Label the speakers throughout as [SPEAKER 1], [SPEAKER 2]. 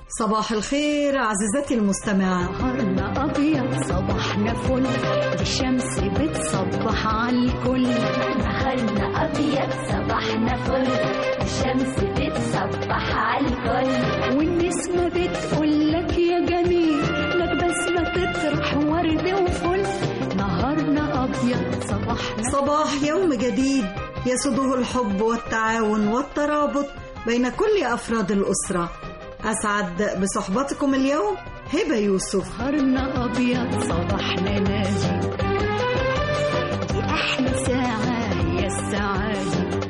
[SPEAKER 1] صباح الخير عزيزتي المستمعة.
[SPEAKER 2] نهارنا أبيض صباحنا فل، الشمس بتصبح على الكل.
[SPEAKER 3] نهارنا أبيض صباحنا فل، الشمس بتصبح على الكل.
[SPEAKER 2] والنسمة بتقول لك يا جميل، لك بسمة تطرح ورد وفل. نهارنا أبيض صباحنا.
[SPEAKER 1] صباح يوم جديد يسوده الحب والتعاون والترابط بين كل أفراد الأسرة. أسعد بصحبتكم اليوم هبة يوسف.
[SPEAKER 2] نهارنا أبيض صباحنا ناجي، دي أحلى ساعة هي السعادة.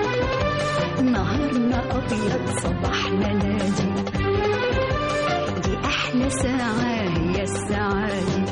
[SPEAKER 2] نهارنا أبيض صباحنا ناجي، دي أحلى ساعة هي السعادة.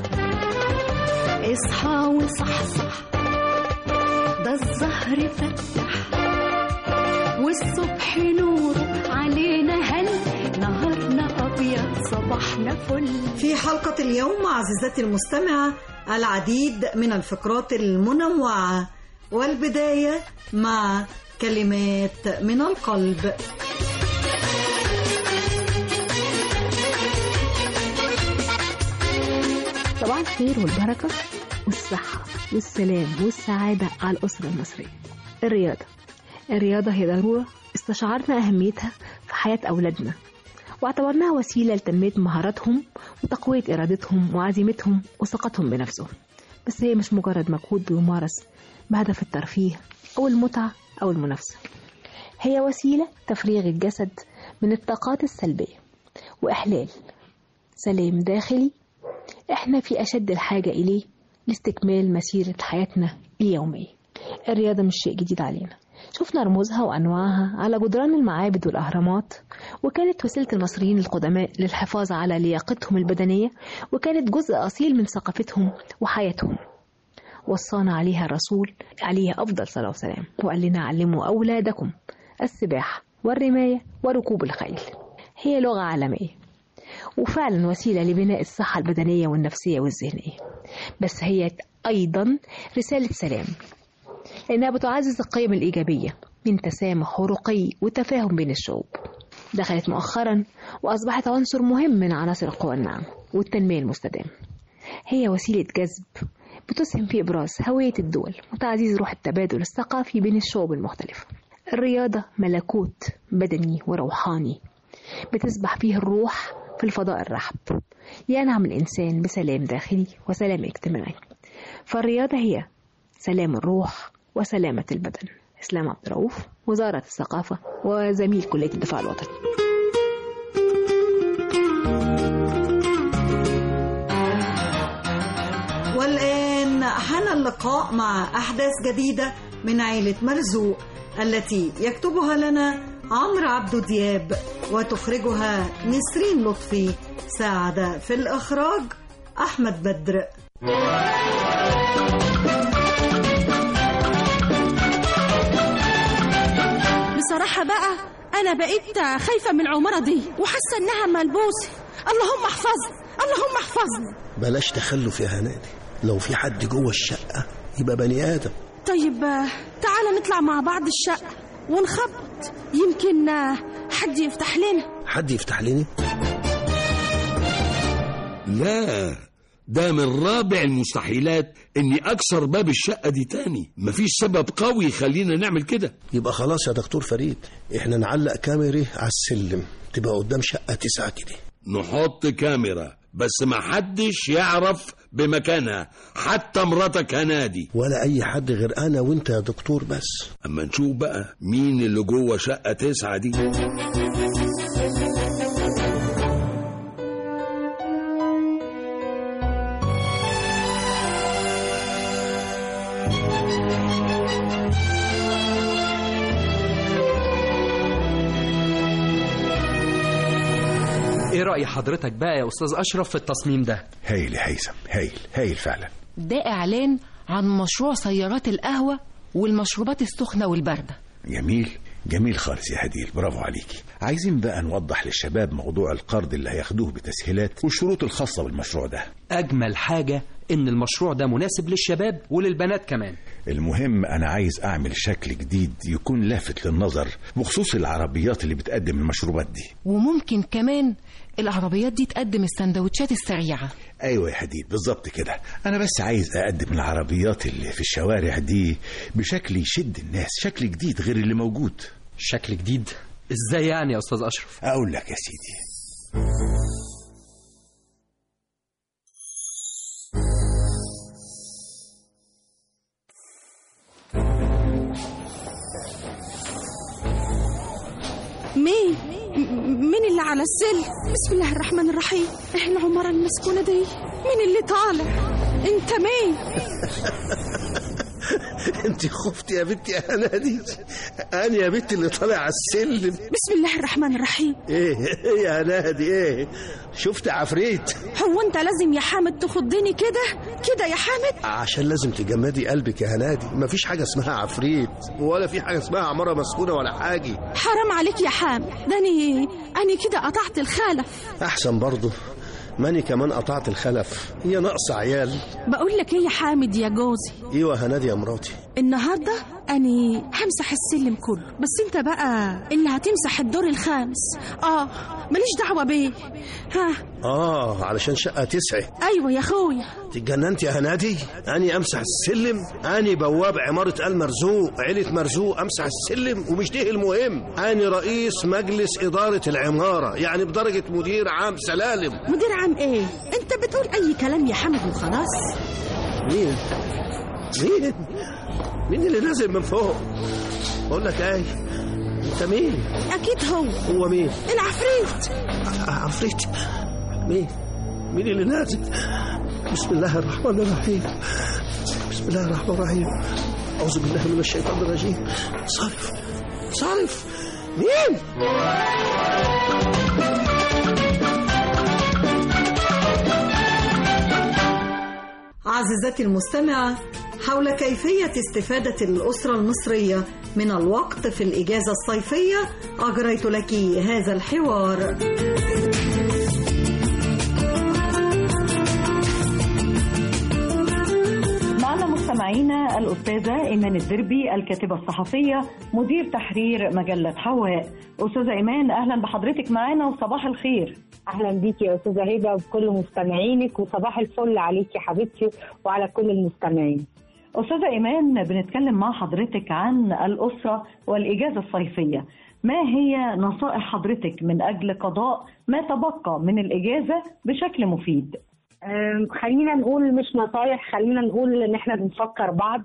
[SPEAKER 2] اصحى وصحصح، ده الزهر فتح والصبح نور علينا هل. نهارنا أبيض صباحنا فل.
[SPEAKER 1] في حلقة اليوم عزيزتي المستمعة العديد من الفقرات المنوعة، والبداية مع كلمات من القلب.
[SPEAKER 4] صباح الخير والبركة والصحة والسلام والسعادة على الأسرة المصرية. الرياضة هي ضرورة استشعرنا أهميتها في حياة أولادنا، واعتبرناها وسيلة لتنمية مهاراتهم وتقوية إرادتهم وعزيمتهم وثقتهم بنفسهم. بس هي مش مجرد مجهود بيمارس بهدف الترفيه أو المتعة أو المنافسة، هي وسيلة تفريغ الجسد من الطاقات السلبية وإحلال سلام داخلي إحنا في أشد الحاجة إليه لاستكمال مسيرة حياتنا اليومية. الرياضة مش شيء جديد علينا، شفنا رموزها وأنواعها على جدران المعابد والأهرامات، وكانت وسيلة المصريين القدماء للحفاظ على لياقتهم البدنية، وكانت جزء أصيل من ثقافتهم وحياتهم. وصانا عليها الرسول عليه أفضل صلاة وسلام، وقال لنا علموا أولادكم السباحة والرماية وركوب الخيل. هي لغة عالمية وفعلا وسيلة لبناء الصحة البدنية والنفسية والذهنية، بس هي أيضا رسالة سلام، لأنها بتعزز القيم الإيجابية من تسامح ورقي وتفاهم بين الشعوب. دخلت مؤخرا وأصبحت عنصر مهم من عناصر القوى الناعمة والتنمية المستدامة. هي وسيلة جذب بتسهم في إبراز هوية الدول وتعزيز روح التبادل الثقافي بين الشعوب المختلفة. الرياضة ملكوت بدني وروحاني بتسبح فيه الروح في الفضاء الرحب، ينعم الإنسان بسلام داخلي وسلام اجتماعي. فالرياضة هي سلام الروح وسلامة البدن. إسلام عبد الرؤوف، وزارة الثقافة وزميل كلية الدفاع الوطني.
[SPEAKER 1] والآن حان اللقاء مع أحداث جديدة من عائلة مرزوق التي يكتبها لنا عمرو عبدو دياب وتخرجها نسرين لطفي. ساعد في الإخراج أحمد بدر.
[SPEAKER 5] بصراحة بقى أنا بقيت خايفة من العمارة دي وحاسة إنها ملبوسة. اللهم احفظني اللهم احفظني.
[SPEAKER 6] بلاش تخلف يا هنادي، لو في حد جوه الشقة يبقى بني آدم.
[SPEAKER 5] طيب تعالى نطلع مع بعض الشقة ونخبط، يمكن حد يفتح لنا.
[SPEAKER 6] حد يفتح لنا؟
[SPEAKER 7] لا، ده من رابع المستحيلات اني اكسر باب الشقة دي تاني. مفيش سبب قوي يخلينا نعمل كده.
[SPEAKER 6] يبقى خلاص يا دكتور فريد، احنا نعلق كاميرا على السلم تبقى قدام شقة 9 كده.
[SPEAKER 7] نحط كاميرا بس ما حدش يعرف بمكانها، حتى مراتك هنادي
[SPEAKER 6] ولا اي حد غير انا وانت يا دكتور. بس
[SPEAKER 7] اما نشوف بقى مين اللي جوه شقة 9 دي.
[SPEAKER 8] ايه رأي حضرتك بقى يا أستاذ أشرف في التصميم ده؟
[SPEAKER 9] هايل يا هيثم، هايل فعلا.
[SPEAKER 10] ده إعلان عن مشروع سيارات القهوة والمشروبات السخنة والباردة.
[SPEAKER 9] جميل خالص يا هديل، برافو عليكي. عايزين بقى نوضح للشباب موضوع القرض اللي هياخدوه بتسهيلات والشروط الخاصة بالمشروع ده.
[SPEAKER 8] أجمل حاجة إن المشروع ده مناسب للشباب وللبنات كمان.
[SPEAKER 9] المهم أنا عايز أعمل شكل جديد يكون لافت للنظر بخصوص العربيات اللي بتقدم المشروبات دي.
[SPEAKER 10] وممكن كمان العربيات دي تقدم السندوتشات السريعة.
[SPEAKER 9] أيوة يا حديد بالظبط كده. أنا بس عايز أقدم العربيات اللي في الشوارع دي بشكل يشد الناس، شكل جديد غير اللي موجود.
[SPEAKER 8] شكل جديد؟ إزاي يعني يا أستاذ أشرف؟
[SPEAKER 9] أقول لك يا سيدي.
[SPEAKER 5] مين اللي على السلم؟ بسم الله الرحمن الرحيم. احنا العمارة المسكونة دي. مين اللي طالع؟ انت مين؟
[SPEAKER 6] انت خفت يا بنتي يا هنادي؟ انا يا بنتي اللي طالع على السلم.
[SPEAKER 5] بسم الله الرحمن الرحيم.
[SPEAKER 6] ايه يا هنادي؟ ايه شفت عفريت؟
[SPEAKER 5] هو انت لازم يا حامد تخضني كده يا حامد؟
[SPEAKER 6] عشان لازم تجمدي قلبك يا هنادي. مفيش حاجه اسمها عفريت ولا في حاجه اسمها عماره مسكونه ولا حاجه.
[SPEAKER 5] حرام عليك يا حامد. ده أنا كده قطعت الخلف.
[SPEAKER 6] احسن برضه ماني كمان قطعت الخلف. هي ناقصه عيال.
[SPEAKER 5] بقول لك ايه يا حامد يا جوزي؟
[SPEAKER 6] ايوه هنادي يا مراتي.
[SPEAKER 5] النهارده أنا همسح السلم كله، بس انت بقى اللي هتمسح الدور الخامس. ماليش دعوه بيه.
[SPEAKER 6] علشان شقه تسعة.
[SPEAKER 5] ايوه يا اخويا.
[SPEAKER 6] اتجننت يا هنادي؟ اني امسح السلم؟ اني بواب عماره ال مرزوق، عيله مرزوق، امسح السلم؟ ومش ده المهم، اني رئيس مجلس اداره العماره، يعني بدرجه مدير عام سلالم.
[SPEAKER 5] مدير عام ايه؟ انت بتقول اي كلام يا حمد وخلاص.
[SPEAKER 6] مين اللي نازل من فوق؟ بقول لك ايه، انت مين؟
[SPEAKER 5] اكيد هو
[SPEAKER 6] مين؟
[SPEAKER 5] العفريت.
[SPEAKER 6] عفريت؟ مين اللي نازل؟ بسم الله الرحمن الرحيم. بسم الله الرحمن الرحيم. اعوذ بالله من الشيطان الرجيم. صارف مين؟
[SPEAKER 1] عزيزتي المستمعة، حول كيفية استفادة الأسرة المصرية من الوقت في الإجازة الصيفية أجريت لك هذا الحوار.
[SPEAKER 11] معنا مستمعينا الأستاذة إيمان الدربي، الكاتبة الصحفية، مدير تحرير مجلة حواء. أستاذة إيمان، أهلا بحضرتك معنا وصباح الخير.
[SPEAKER 12] أهلا بيك يا أستاذة هبة وكل مستمعينك، وصباح الفل عليك يا حبيبتي وعلى كل المستمعين.
[SPEAKER 11] أستاذة إيمان، بنتكلم مع حضرتك عن الأسرة والإجازة الصيفية. ما هي نصائح حضرتك من أجل قضاء ما تبقى من الإجازة بشكل مفيد؟
[SPEAKER 12] خلينا نقول مش نصايح، خلينا نقول ان احنا بنفكر بعض.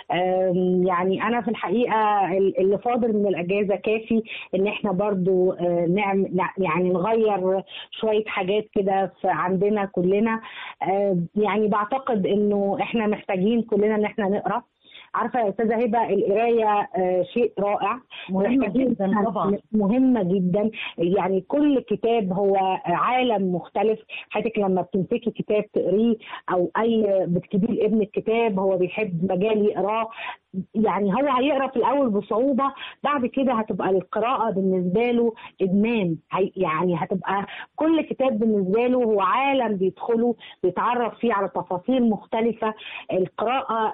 [SPEAKER 12] يعني انا في الحقيقه اللي فاضل من الاجازه كافي ان احنا برضو يعني نغير شويه حاجات كده عندنا كلنا. يعني بعتقد انه احنا محتاجين كلنا ان احنا نقرا. عارفه يا استاذه هبه، القرايه شيء رائع،
[SPEAKER 11] مهمه جدا طبعا،
[SPEAKER 12] مهمه جدا. يعني كل كتاب هو عالم مختلف. حضرتك لما بتمسكي كتاب تقريه او اي بتكتبيه لابنك كتاب هو بيحب مجال يقراه، يعني هو هيقرا في الاول بصعوبه، بعد كده هتبقى القراءه بالنسبه له ادمان. يعني هتبقى كل كتاب بالنسبه له هو عالم بيدخله بيتعرف فيه على تفاصيل مختلفه. القراءه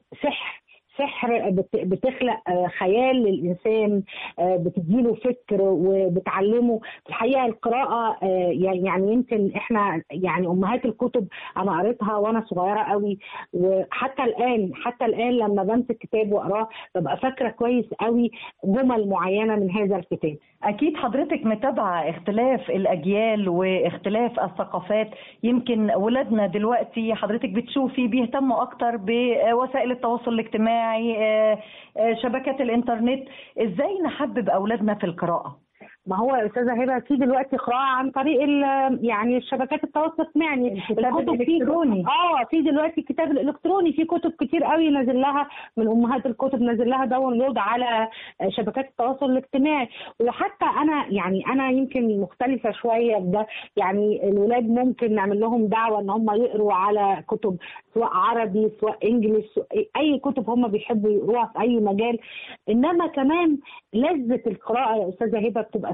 [SPEAKER 12] سحر بتخلق خيال للإنسان، بتديله فكر وبتعلمه. في الحقيقة القراءة يعني يمكن احنا يعني أمهات الكتب أنا قريتها وأنا صغيرة قوي، وحتى الآن لما بمسك كتاب وأقراه ببقى فاكرة كويس قوي جمل معينة من هذا الكتاب.
[SPEAKER 11] أكيد حضرتك متابعة اختلاف الأجيال واختلاف الثقافات. يمكن ولادنا دلوقتي حضرتك بتشوفي بيهتموا أكتر بوسائل التواصل الاجتماعي، شبكات الإنترنت. إزاي نحبب أولادنا في القراءة؟
[SPEAKER 12] ما هو يا استاذه هبه في دلوقتي قراءه عن طريق يعني شبكات التواصل الاجتماعي،
[SPEAKER 11] الكتاب الالكتروني.
[SPEAKER 12] في دلوقتي الكتاب الالكتروني، في كتب كتير قوي نازل لها من امهات الكتب، نازل لها داونلود على شبكات التواصل الاجتماعي. وحتى انا يمكن مختلفه شويه بده. يعني الولاد ممكن نعمل لهم دعوه ان هم يقروا على كتب سواء عربي سواء انجليش، اي كتب هم بيحبوا يقروها في اي مجال. انما كمان لذة القراءه يا استاذه هبه بتبقى في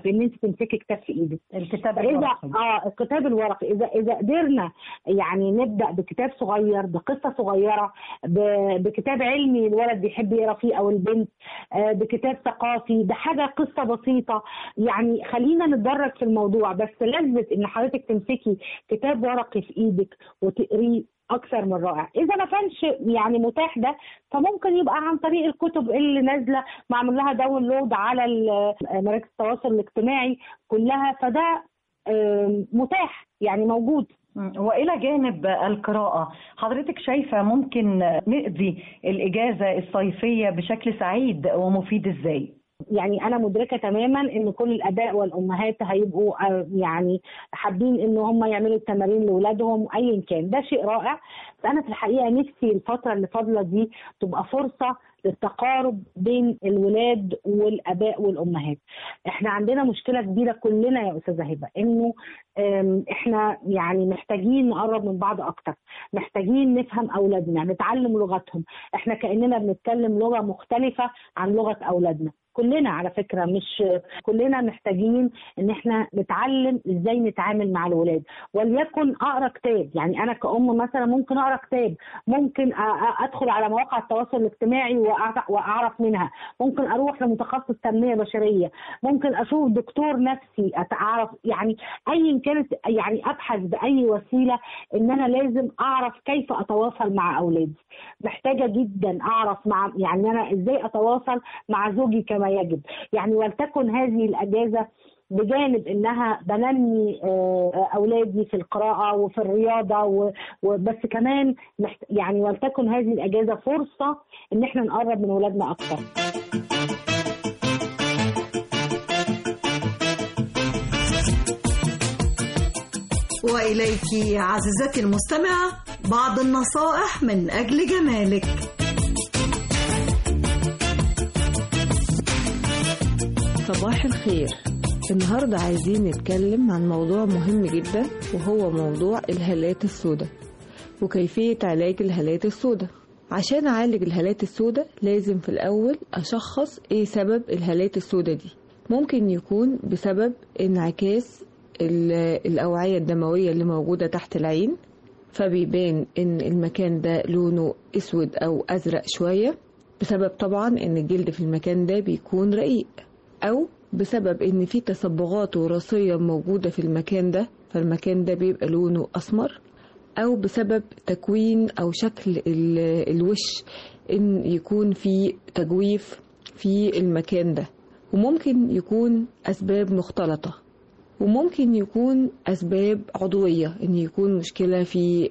[SPEAKER 12] ان انت تمسكي كتاب في ايدك.
[SPEAKER 11] الكتاب الورقي.
[SPEAKER 12] الكتاب الورقي اذا قدرنا يعني نبدا بكتاب صغير، بقصه صغيره، بكتاب علمي الولد بيحب يقرا فيه او البنت، بكتاب ثقافي، بحاجه قصه بسيطه، يعني خلينا نتدرج في الموضوع. بس لذة ان حضرتك تمسكي كتاب ورقي في ايدك وتقريه اكثر من رائع. اذا ما كانش يعني متاح ده، فممكن يبقى عن طريق الكتب اللي نازله معمول لها داونلود على مراكز التواصل الاجتماعي كلها، فده متاح يعني موجود.
[SPEAKER 11] وإلى جانب القراءة، حضرتك شايفة ممكن نقضي الإجازة الصيفية بشكل سعيد ومفيد إزاي؟
[SPEAKER 12] يعني أنا مدركة تماما إن كل الآباء والأمهات هيبقوا يعني حابين إن هم يعملوا التمارين لأولادهم أيا كان، ده شيء رائع. بس أنا في الحقيقة نفسي الفترة اللي فاضلة دي تبقى فرصة للتقارب بين الولاد والآباء والأمهات. احنا عندنا مشكلة كبيرة كلنا يا أستاذة هبة، إنه احنا يعني محتاجين نقرب من بعض أكتر، محتاجين نفهم أولادنا، نتعلم لغتهم. احنا كأننا بنتكلم لغة مختلفة عن لغة أولادنا. كلنا على فكرة، مش كلنا محتاجين ان احنا نتعلم ازاي نتعامل مع الولاد. وليكن اقرا كتاب، يعني انا كأم مثلا ممكن اقرا كتاب، ممكن ادخل على مواقع التواصل الاجتماعي واعرف منها، ممكن اروح لمتخصص تنمية بشرية، ممكن اشوف دكتور نفسي اعرف، يعني ايا كانت، يعني ابحث باي وسيلة ان انا لازم اعرف كيف اتواصل مع اولادي. محتاجة جدا اعرف يعني انا ازاي اتواصل مع زوجي كما يجب. يعني ولتكن هذه الأجازة بجانب إنها بنمي أولادي في القراءة وفي الرياضة وبس كمان يعني ولتكن هذه الأجازة فرصة إن احنا نقرب من أولادنا أكتر.
[SPEAKER 1] وإليك عزيزتي المستمعة بعض النصائح من أجل جمالك.
[SPEAKER 4] صباح الخير. النهاردة عايزين نتكلم عن موضوع مهم جدا، وهو موضوع الهالات السوداء وكيفية علاج الهالات السوداء. عشان أعالج الهالات السوداء لازم في الأول أشخص إيه سبب الهالات السوداء دي. ممكن يكون بسبب انعكاس الأوعية الدموية اللي موجودة تحت العين، فبيبان إن المكان ده لونه أسود أو أزرق شوية، بسبب طبعا إن الجلد في المكان ده بيكون رقيق، أو بسبب إن في تصبغات وراثية موجودة في المكان ده، فالمكان ده بيبقى لونه أسمر، أو بسبب تكوين أو شكل الوش إن يكون في تجويف في المكان ده. وممكن يكون أسباب مختلطة، وممكن يكون أسباب عضوية، إن يكون مشكلة في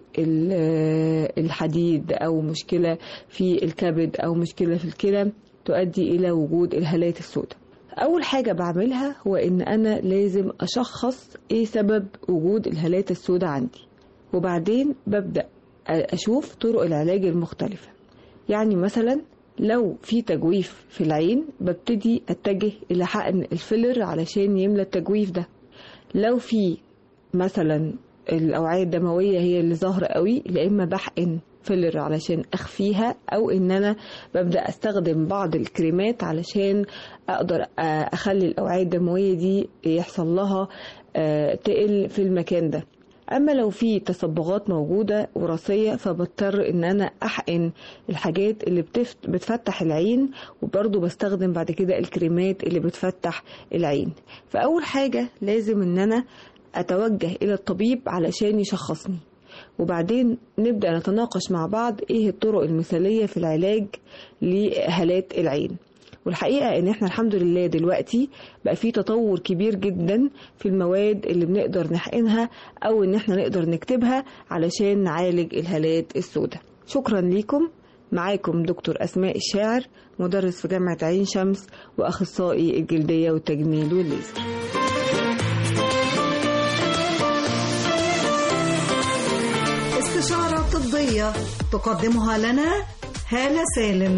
[SPEAKER 4] الحديد أو مشكلة في الكبد أو مشكلة في الكلى تؤدي إلى وجود الهالات السوداء. أول حاجة بعملها هو إن أنا لازم أشخص إيه سبب وجود الهالات السوداء عندي، وبعدين ببدأ أشوف طرق العلاج المختلفة. يعني مثلا لو في تجويف في العين ببتدي أتجه إلى حقن الفيلر علشان يملى التجويف ده. لو في مثلا الأوعية الدموية هي اللي ظاهرة قوي، لإما بحقن فيلر علشان أخفيها، أو إن أنا ببدأ أستخدم بعض الكريمات علشان أقدر أخلي الأوعية الدموية دي يحصل لها تقل في المكان ده. أما لو في تصبغات موجودة وراثية فبضطر إن أنا أحقن الحاجات اللي بتفتح العين، وبرضو بستخدم بعد كده الكريمات اللي بتفتح العين. فأول حاجة لازم إن أنا أتوجه إلى الطبيب علشان يشخصني، وبعدين نبدأ نتناقش مع بعض إيه الطرق المثالية في العلاج لهالات العين. والحقيقة إن إحنا الحمد لله دلوقتي بقى في تطور كبير جدا في المواد اللي بنقدر نحقنها أو إن إحنا نقدر نكتبها علشان نعالج الهالات السوداء. شكرا ليكم. معاكم دكتور أسماء الشاعر، مدرس في جامعة عين شمس وأخصائي الجلدية والتجميل والليزر.
[SPEAKER 1] استشارة طبية تقدمها لنا هالة سالم.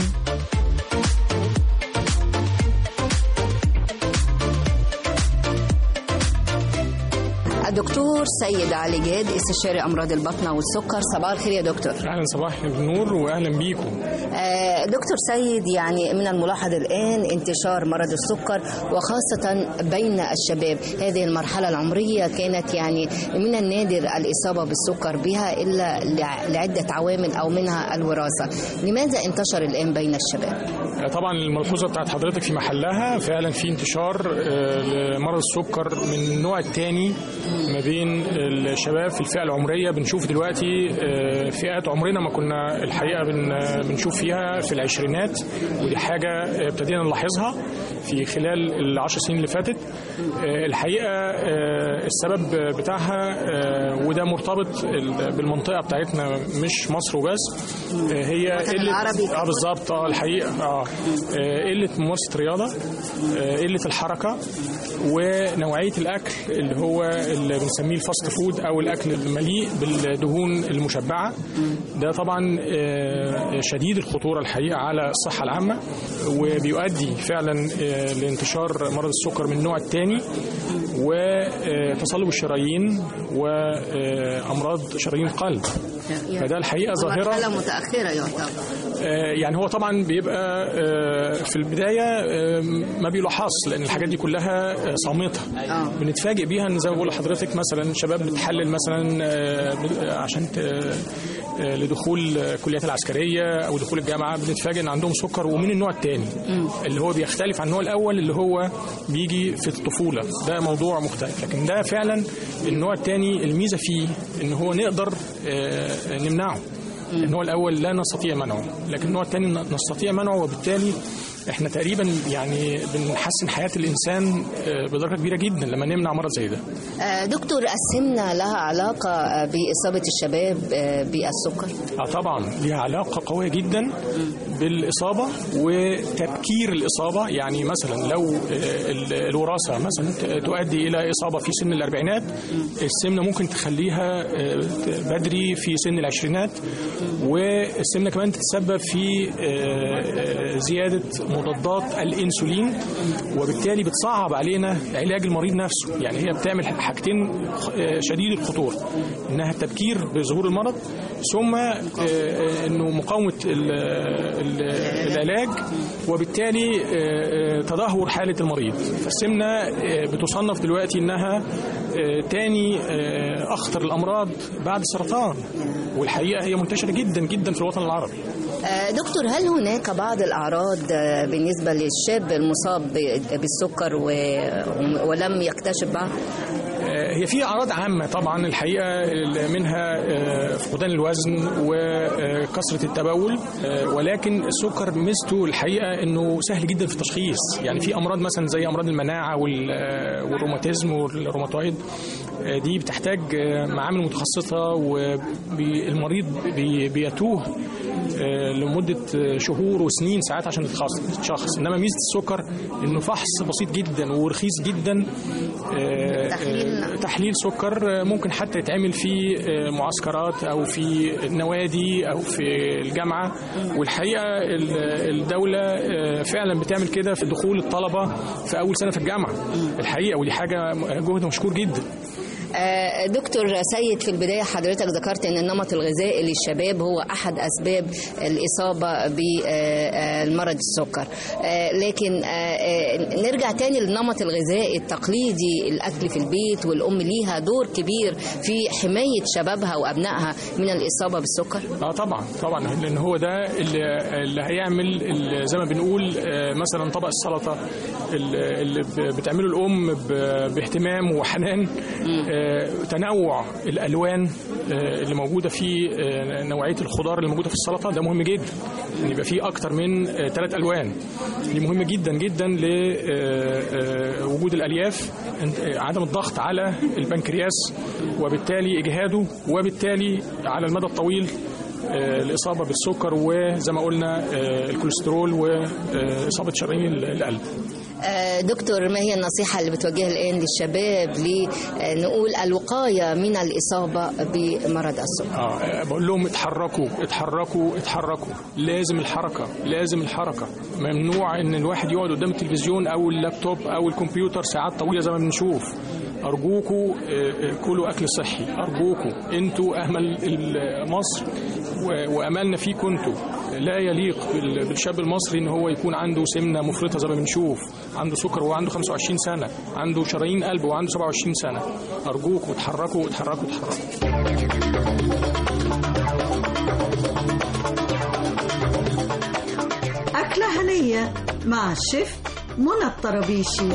[SPEAKER 13] دكتور سيد علي جاد، استشاري أمراض البطنة والسكر. صباح الخير يا دكتور.
[SPEAKER 14] أهلا، صباح النور وأهلا بيكم.
[SPEAKER 13] دكتور سيد، يعني من الملاحظ الآن انتشار مرض السكر وخاصة بين الشباب. هذه المرحلة العمرية كانت يعني من النادر الإصابة بالسكر بها إلا لعدة عوامل أو منها الوراثة. لماذا انتشر الآن بين الشباب؟
[SPEAKER 14] طبعا الملحوظة بتاعت حضرتك في محلها، فعلا في انتشار لمرض السكر من النوع الثاني ما بين الشباب في الفئة العمرية. بنشوف دلوقتي فئات عمرنا ما كنا الحقيقة بنشوف فيها في العشرينات، ودي حاجة ابتدينا نلاحظها في خلال العشر سنين اللي فاتت. الحقيقة السبب بتاعها وده مرتبط بالمنطقة بتاعتنا مش مصر وبس، هي قلة بالظبط الحقيقة قلة ممارسة الرياضة، قلة الحركة، ونوعية الأكل اللي هو اللي بنسميه الفاست فود أو الأكل المليء بالدهون المشبعة. ده طبعا شديد الخطورة الحقيقة على الصحة العامة، وبيؤدي فعلا لانتشار مرض السكر من النوع الثاني وتصلب الشرايين وأمراض شرايين القلب. فده الحقيقة ظاهرة
[SPEAKER 13] مرحلة متأخرة يعتبر.
[SPEAKER 14] يعني هو طبعا بيبقى في البداية ما بيلاحظش، لأن الحاجات دي كلها صامتة. بنتفاجئ بيها ان زي ما بقول لحضرتك مثلا شباب بتحلل مثلا عشان لدخول الكليات العسكرية أو دخول الجامعة، بنتفاجئ ان عندهم سكر ومن النوع الثاني اللي هو بيختلف عن النوع الأول اللي هو بيجي في الطفولة. ده موضوع مختلف، لكن ده فعلا النوع الثاني الميزة فيه ان هو نقدر نمنعه. النوع الأول لا نستطيع منعه، لكن النوع الثاني نستطيع منعه، وبالتالي احنا تقريبا يعني بنحسن حياة الإنسان بدرجة كبيرة جدا لما نمنع مرض زي ده.
[SPEAKER 13] دكتور، السمنة لها علاقة بإصابة الشباب بالسكر؟
[SPEAKER 14] طبعا لها علاقة قوية جدا بالإصابة وتبكير الإصابة. يعني مثلا لو الوراثة مثلا تؤدي إلى إصابة في سن الأربعينات، السمنة ممكن تخليها بدري في سن العشرينات، والسمنة كمان تتسبب في زيادة مضادات الانسولين، وبالتالي بتصعب علينا علاج المريض نفسه. يعني هي بتعمل حاجتين شديد الخطوره، انها التبكير بظهور المرض، ثم انه مقاومه العلاج، وبالتالي تدهور حاله المريض. فالسمنه بتصنف دلوقتي انها تاني اخطر الامراض بعد السرطان، والحقيقه هي منتشره جدا جدا في الوطن العربي.
[SPEAKER 13] دكتور، هل هناك بعض الأعراض بالنسبة للشاب المصاب بالسكر ولم يكتشف بعض؟
[SPEAKER 14] هي في أعراض عامة طبعا الحقيقة، منها فقدان الوزن وكثرة التبول، ولكن السكر ميزته الحقيقة أنه سهل جدا في التشخيص. يعني في أمراض مثلا زي أمراض المناعة والروماتيزم والروماتويد، دي بتحتاج معامل متخصصة، والمريض بيتوه لمدة شهور وسنين ساعات عشان تتشخص. إنما ميزة السكر إنه فحص بسيط جدا ورخيص جدا. تحليل سكر ممكن حتى يتعمل في معسكرات أو في النوادي أو في الجامعة، والحقيقة الدولة فعلا بتعمل كده في دخول الطلبة في أول سنة في الجامعة الحقيقة، ودي حاجة جهد مشكور جدا.
[SPEAKER 13] دكتور سيد، في البداية حضرتك ذكرت أن النمط الغذائي للشباب هو أحد أسباب الإصابة بالمرض السكر، لكن نرجع تاني للنمط الغذائي التقليدي. الأكل في البيت والأم ليها دور كبير في حماية شبابها وأبنائها من الإصابة بالسكر.
[SPEAKER 14] طبعا لأن هو ده اللي هيعمل زي ما بنقول مثلا طبق السلطة اللي بتعمله الأم باهتمام وحنان، تنوع الألوان اللي موجودة في نوعية الخضار اللي موجودة في السلطة، ده مهم جدا. يعني يبقى فيه أكتر من 3 ألوان، دي مهمة جدا جدا لوجود الألياف، عدم الضغط على البنكرياس وبالتالي إجهاده، وبالتالي على المدى الطويل الإصابة بالسكر، وزي ما قلنا الكوليسترول وإصابة شرايين القلب.
[SPEAKER 13] دكتور، ما هي النصيحة اللي بتوجهها الآن للشباب لنقول الوقاية من الإصابة بمرض السكر؟
[SPEAKER 14] بقول لهم اتحركوا اتحركوا اتحركوا، لازم الحركة. ممنوع ان الواحد يقعد قدام التلفزيون او اللابتوب او الكمبيوتر ساعات طويلة زي ما بنشوف. ارجوكوا كلوا اكل صحي، ارجوكوا انتوا امل مصر واملنا فيكم انتوا. لا يليق بالشاب المصري ان هو يكون عنده سمنه مفرطه زي ما بنشوف، عنده سكر وعنده 25 سنه، عنده شرايين قلب وعنده 27 سنه. ارجوكوا اتحركوا اتحركوا اتحركوا.
[SPEAKER 1] أكلة هنية مع الشيف منى الطرابيشي.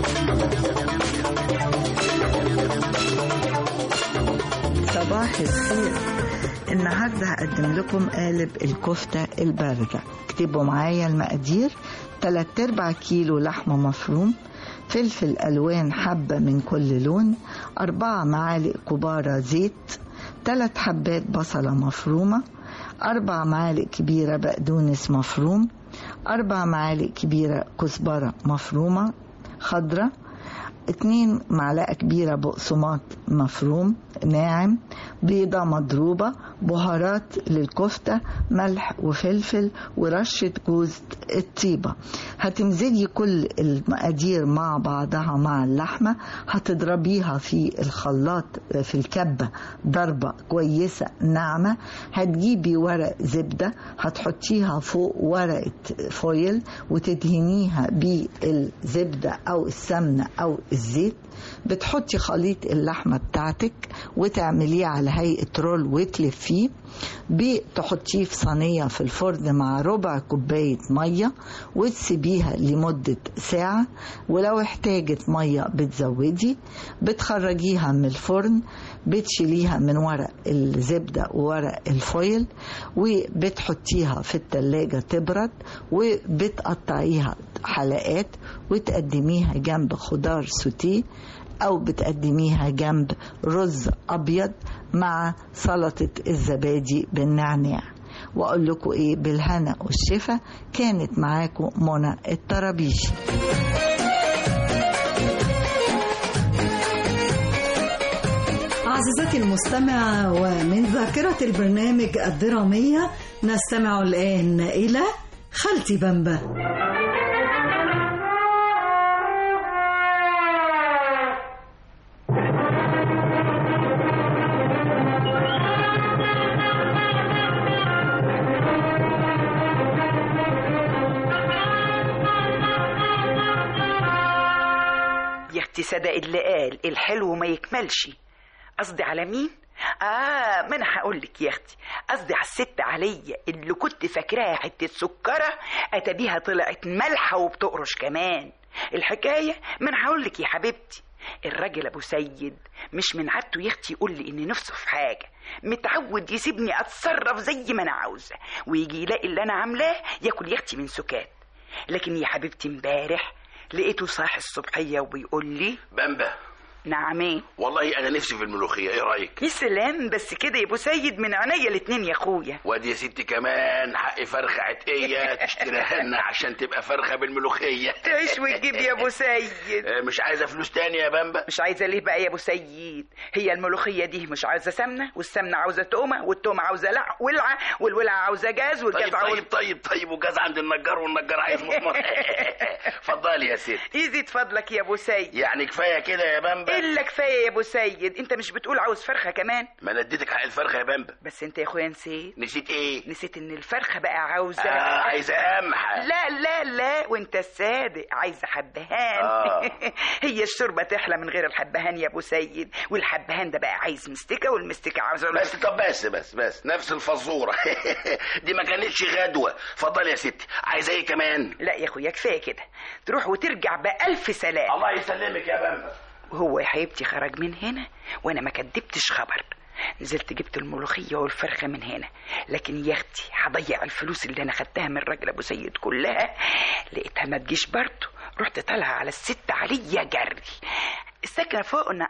[SPEAKER 15] صباح الخير. النهارده هقدم لكم قالب الكفتة الباردة. اكتبوا معايا المقادير: 3/4 كيلو لحمة مفروم، فلفل ألوان حبة من كل لون، 4 معالق كبار زيت، 3 حبات بصلة مفرومة، 4 معالق كبيرة بقدونس مفروم، 4 معالق كبيرة كزبرة مفرومة خضرة، 2 معلقة كبيرة بقسماط مفروم ناعم، بيضة مضروبة، بهارات للكفتة، ملح وفلفل ورشة جوز الطيبة. هتمزجي كل المقادير مع بعضها مع اللحمة، هتضربيها في الخلاط في الكبة ضربة كويسة ناعمة. هتجيبي ورق زبدة هتحطيها فوق ورقة فويل وتدهنيها بالزبدة أو السمنة أو الزيت. بتحطي خليط اللحمة بتاعتك وتعمليه على هيئة رول وتلفيه. بتحطيه في صينية في الفرن مع ربع كوباية مية وتسيبيها لمدة ساعة، ولو احتاجت مية بتزودي. بتخرجيها من الفرن، بتشيليها من ورق الزبدة وورق الفويل وبتحطيها في التلاجة تبرد، وبتقطعيها حلقات وتقدميها جنب خضار سوتيه أو بتقدميها جنب رز أبيض مع سلطة الزبادي بالنعناع. وأقول لكم إيه، بالهنا والشفا. كانت معاكم منى الطرابيشي.
[SPEAKER 1] عزيزتي المستمعة، ومن ذاكرة البرنامج الدرامية نستمع الآن إلى خالتي بامبا.
[SPEAKER 16] صدق اللي قال الحلو ما يكملش. قصدي على مين؟ ما انا هقولك يا اختي، قصدي على الست عليا اللي كنت فاكراها حته سكره، اتابيها طلعت مالحه وبتقرش كمان. الحكايه ما انا هقولك يا حبيبتي، الراجل ابو سيد مش من عادته يا اختي يقول لي ان نفسه في حاجه، متعود يسيبني اتصرف زي ما انا عاوزه، ويجي يلاقي اللي انا عاملاه ياكل يا اختي من سكات. لكن يا حبيبتي امبارح لقيته صاحي الصبحيه وبيقول لي:
[SPEAKER 17] بامبا.
[SPEAKER 16] نعم ايه؟
[SPEAKER 17] والله انا نفسي في الملوخيه، ايه رايك؟
[SPEAKER 16] يا سلام، بس كده يا ابو سيد من عينيا الاتنين يا اخويا.
[SPEAKER 17] وادي يا ستي كمان حق فرخه عتقيه تشتريها لنا عشان تبقى فرخه بالملوخيه.
[SPEAKER 16] تعيش وتجيب يا ابو سيد.
[SPEAKER 17] مش عايزه فلوس تاني يا بامبا؟
[SPEAKER 16] مش عايزه ليه بقى يا ابو سيد؟ هي الملوخيه دي مش عايزه سمنه، والسمنه عاوزه تومه، والتومه عاوزه ولعه، والولعه عاوزه جاز، والجاز
[SPEAKER 17] طيب وجاز عند النجار، والنجار عايز مسمار. اتفضلي يا ست.
[SPEAKER 16] يزيد فضلك يا ابو سيد.
[SPEAKER 17] يعني كفايه كده يا بامبا؟
[SPEAKER 16] الا كفايه يا ابو سيد. انت مش بتقول عاوز فرخه كمان؟
[SPEAKER 17] ما انا اديتك حق الفرخه يا بامبا.
[SPEAKER 16] بس انت يا اخويا نسيت.
[SPEAKER 17] نسيت ايه؟
[SPEAKER 16] نسيت ان الفرخه بقى عاوزه
[SPEAKER 17] عايزه قمحه.
[SPEAKER 16] لا وانت الصادق، عايزه حبهان. هي الشوربه تحلى من غير الحبهان يا ابو سيد، والحبهان ده بقى عايز مستكه، والمستكه عاوزه
[SPEAKER 17] بس. طب بس نفس الفزوره. دي ما كانتش غدوه. اتفضل يا ستي، عايزه ايه كمان؟
[SPEAKER 16] لا يا اخويا كفايه كده، تروح وترجع بألف سلام.
[SPEAKER 17] الله يسلمك يا بامبا.
[SPEAKER 16] وهو يا حبيبتي خرج من هنا وانا ما كدبتش خبر، نزلت جبت الملوخيه والفرخه من هنا، لكن يا اختي هضيع الفلوس اللي انا خدتها من الراجل ابو سيد كلها، لقيتها ما تجيش برضه، رحت طالعه على الست عليا جري. السكنه فوقنا.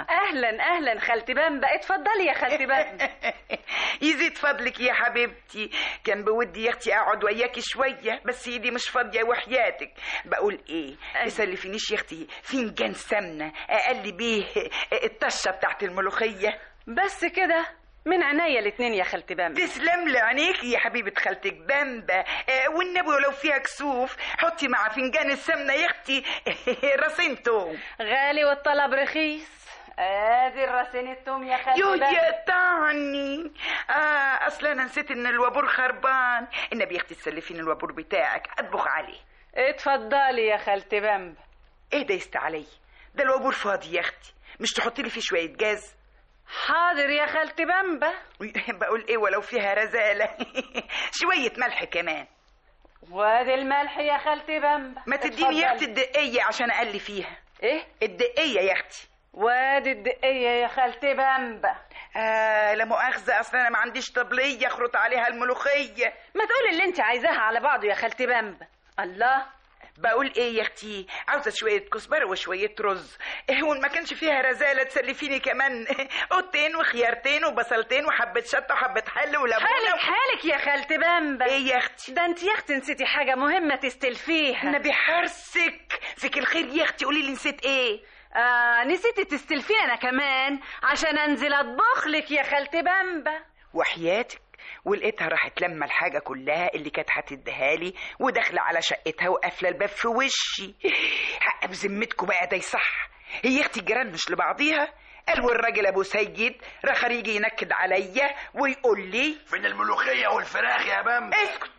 [SPEAKER 18] اهلا خالتي بامبا، اتفضلي يا خالتي بامبا.
[SPEAKER 16] يزيد فضلك يا حبيبتي، كان بودي يا اختي اقعد وياكي شويه، بس ايدي مش فاضيه وحياتك. بقول ايه، تسلفينيش يا اختي فنجان سمنه اقلي بيه الطشه بتاعت الملوخيه.
[SPEAKER 18] بس كده؟ من عينيا الاتنين يا خالتي بامبا.
[SPEAKER 16] تسلم لي عينيك يا حبيبة خالتك بامبا. والنبي ولو فيها كسوف حطي مع فنجان السمنة يا اختي راسين توم.
[SPEAKER 18] غالي والطلب رخيص. ادي الراسين التوم يا خالتي بامبا.
[SPEAKER 16] يقطعني. اصل انا نسيت ان الوابور خربان. النبي يا اختي تسلفين الوابور بتاعك اطبخ عليه.
[SPEAKER 18] اتفضلي يا خالتي بامبا.
[SPEAKER 16] ايه ده يست علي؟ ده الوابور فاضي يا اختي، مش تحطي لي فيه شوية جاز؟
[SPEAKER 18] حاضر يا خالتي بامبا.
[SPEAKER 16] بقول ايه ولو فيها رزالة شوية ملح كمان.
[SPEAKER 18] وادي الملح يا خالتي بامبا.
[SPEAKER 16] ما تديني يا اختي الدقية عشان اقلي فيها.
[SPEAKER 18] ايه
[SPEAKER 16] الدقية يا اختي؟
[SPEAKER 18] وادي الدقية يا خالتي بامبا.
[SPEAKER 16] لا مؤاخذة، اصلا انا ما عنديش طبلية اخرط عليها الملوخية.
[SPEAKER 18] ما تقولي اللي انت عايزاها على بعضه يا خالتي بامبا. الله،
[SPEAKER 16] بقول ايه يا اختي، عاوزه شويه كزبره وشويه رز. هو ما كانش فيها رزاله تسلفيني كمان قطين وخيارتين وبصلتين وحبه شطه وحبه حل وليمون.
[SPEAKER 18] حالك يا خالتي بامبا.
[SPEAKER 16] ايه يا اختي؟
[SPEAKER 18] ده انت يا اختي نسيتي حاجه مهمه تستلفيها.
[SPEAKER 16] النبي حرسك فيك الخير يا اختي، قولي لي نسيت ايه؟
[SPEAKER 18] نسيتي تستلفيني انا كمان عشان انزل اطبخ لك يا خالتي بامبا.
[SPEAKER 16] وحياتك ولقيتها راحت لما الحاجة كلها اللي كانت هتديها لي وداخلة على شقتها وقافلة الباب في وشي. حق بذمتكم بقى ده يصح؟ هي اختي الجيران مش لبعضيها؟ قال والراجل ابو سيد رخر يجي ينكد عليا ويقول لي
[SPEAKER 17] فين الملوخية والفراخ يا بامبا؟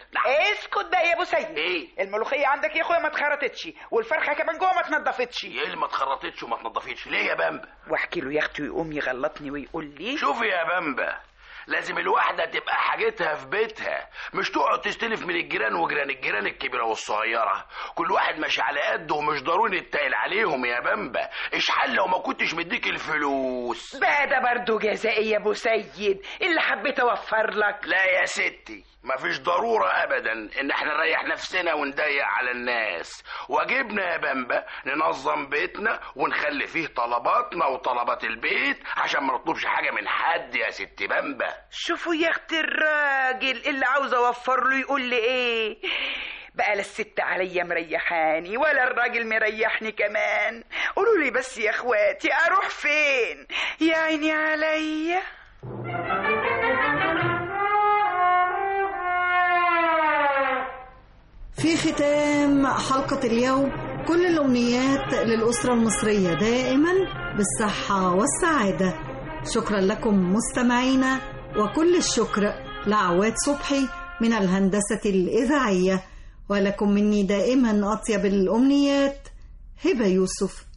[SPEAKER 16] اسكت بقى يا ابو سيد.
[SPEAKER 17] ايه
[SPEAKER 16] الملوخية عندك يا اخويا ما اتخرطتش، والفرخة كمان جوه ما اتنضفتش.
[SPEAKER 17] ايه اللي ما اتخرطتش وما اتنضفتش ليه يا بامبا؟
[SPEAKER 16] واحكي له يا اختي ويقوم يغلطني ويقول لي
[SPEAKER 17] شوفي يا بامبا، لازم الواحدة تبقى حاجتها في بيتها، مش تقعد تستلف من الجيران وجيران الجيران الكبيرة والصغيرة. كل واحد ماشي على قده ومش ضروري نتقل عليهم يا بامبا. ايش حل لو ما كنتش مديك الفلوس؟
[SPEAKER 16] بقى ده برضه جزائي يا ابو سيد اللي حبيت اوفر لك.
[SPEAKER 17] لا يا ستي، مفيش ضرورة ابدا ان احنا نريح نفسنا ونضيق على الناس. واجبنا يا بامبا ننظم بيتنا ونخلي فيه طلباتنا وطلبات البيت عشان ما نطلبش حاجة من حد يا ست بامبا.
[SPEAKER 16] شوفوا يا اختي الراجل اللي عاوز اوفر له يقول لي ايه. بقى لا الست عليا مريحاني ولا الراجل مريحني كمان. قولوا لي بس يا اخواتي اروح فين؟ يا عيني عليا.
[SPEAKER 1] في ختام حلقة اليوم كل الأمنيات للأسرة المصرية دائما بالصحة والسعادة. شكرا لكم مستمعينا، وكل الشكر لعواد صبحي من الهندسة الإذاعية، ولكم مني دائما أطيب الأمنيات. هبة يوسف.